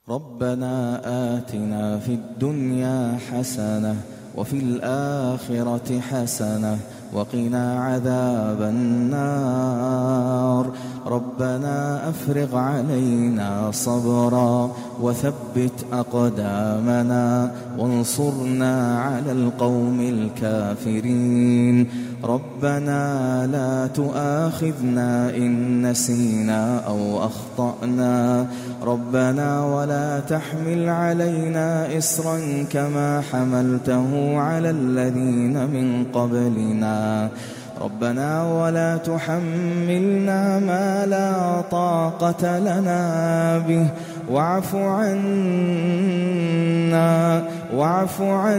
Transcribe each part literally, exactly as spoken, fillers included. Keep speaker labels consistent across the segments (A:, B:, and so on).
A: ربنا آتنا في الدنيا حسنة وفي الآخرة حسنة وقنا عذاب النار. ربنا أفرغ علينا صبرا وثبت أقدامنا وانصرنا على القوم الكافرين. ربنا لا تؤاخذنا إن نسينا أو أخطأنا. ربنا ولا تحمل علينا إصرا كما حملته على الذين من قبلنا. ربنا ولا تحملنا ما لا طاقة لنا به واعف عنا واعف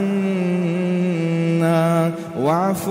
A: عنا واعف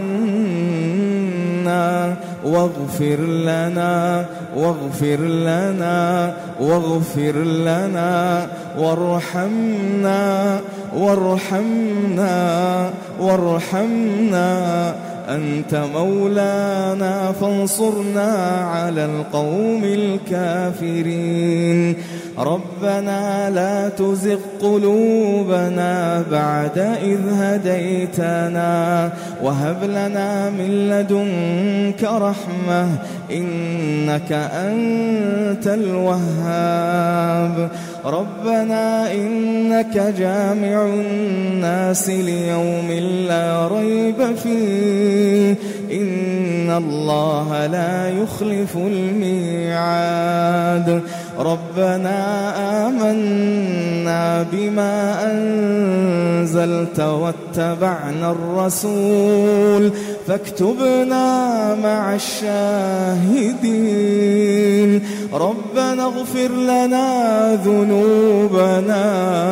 A: عنا واغفر لنا واغفر لنا واغفر لنا وارحمنا وارحمنا وارحمنا أنت مولانا فانصرنا على القوم الكافرين. ربنا لا تزغ قلوبنا بعد إذ هديتنا وهب لنا من لدنك رحمة إنك أنت الوهاب. ربنا إنك جامع الناس ليوم لا ريب فيه إن الله لا يخلف الميعاد. ربنا آمنا بما أنزلت واتبعنا الرسول فاكتبنا مع الشاهدين. ربنا اغفر لنا ذنوبنا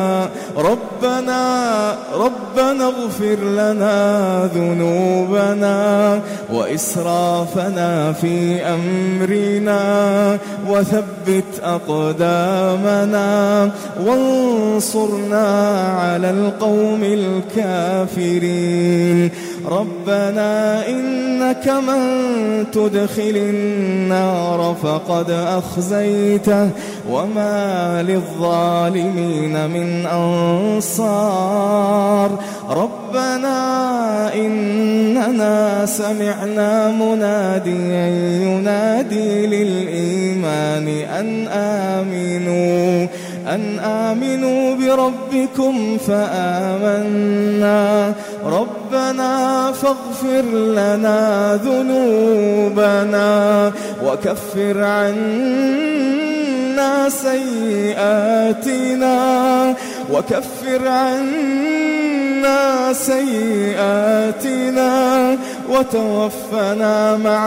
A: ربنا ربنا اغفر لنا ذنوبنا وإسرافنا في أمرنا وثبت أقدامنا وانصرنا على القوم الكافرين. ربنا إنك من تدخل النار فقد أخزيته وما للظالمين من أنصار. ربنا إننا سمعنا مناديا ينادي للإيمان أن آمنوا أن آمنوا بربكم فآمنا. ربنا فاغفر لنا ذنوبنا وكفر عنا سيئاتنا وكفر عنا سيئاتنا وتوفنا مع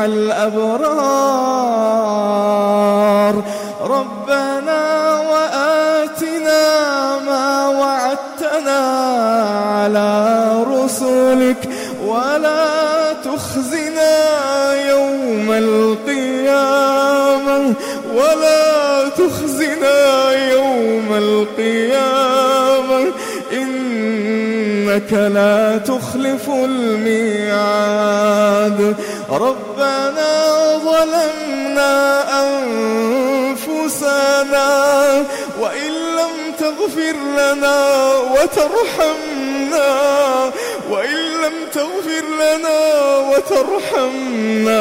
A: الأبرار. ربنا وآتنا ما وعدتنا على رسلك ولا تخزنا يوم القيامة ولا تخزنا يوم القيامة إنك لا تخلف الميعاد. ربنا ظلمنا أنفسنا وإن لم تغفر لنا وترحمنا وإن لم تغفر لنا وترحمنا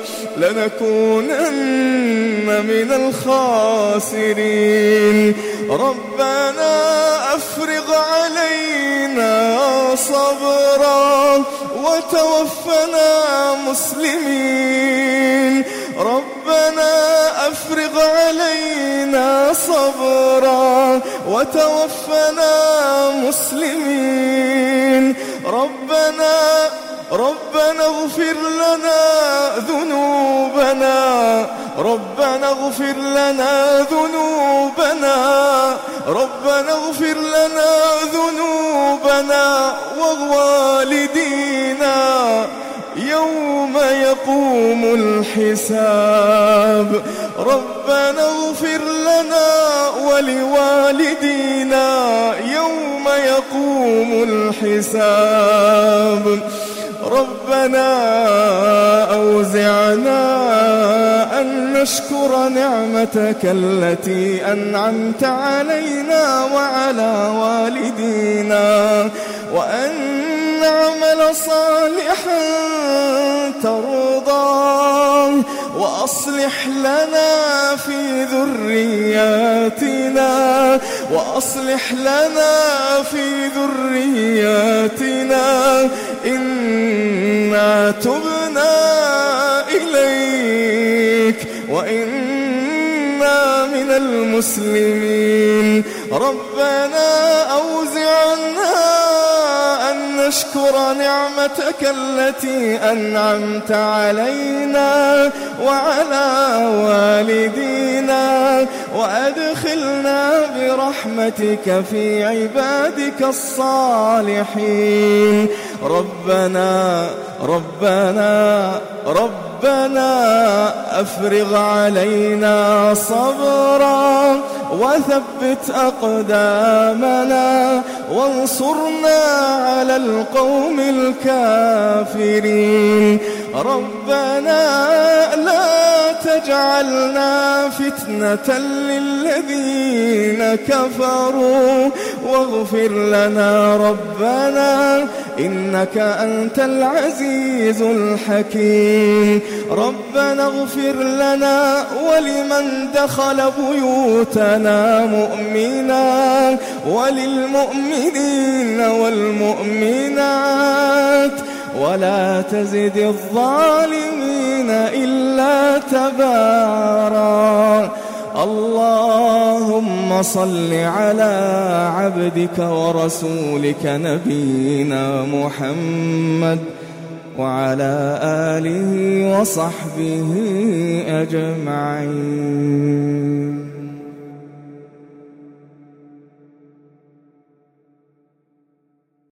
A: لنكونن من الخاسرين. ربنا أفرغ علينا صبرا وتوفنا مسلمين. ربنا أفرغ علينا صبرا وتوفنا مسلمين. ربنا ربنا اغفر لنا ذنوبنا ربنا اغفر لنا ذنوبنا ربنا اغفر لنا ذنوبنا ووالدينا يوم يقوم الحساب. ربنا اغفر لنا ولوالدينا يوم يقوم الحساب. ربنا أوزعنا أن نشكر نعمتك التي أنعمت علينا وعلى والدينا، وأن نعمل صالحا ترضاه، وأصلح لنا في ذرياتنا وأصلح لنا في ذرياتنا إنا تبنا إليك وإنا من المسلمين. ربنا أوزعنا أن نشكر نعمتك التي أنعمت علينا وعلى والدينا، وأدخلنا برحمتك في عبادك الصالحين. ربنا ربنا ربنا أفرغ علينا صبرا وثبت أقدامنا وانصرنا على القوم الكافرين. ربنا لا تجعلنا فتنة للذين كفروا واغفر لنا ربنا إنك أنت العزيز الحكيم. ربنا اغفر لنا ولمن دخل بيوتنا مؤمنا وللمؤمنين والمؤمنات ولا تزد الظالمين إلا تبارا. اللهم صل على عبدك ورسولك نبينا محمد وعلى آله وصحبه أجمعين.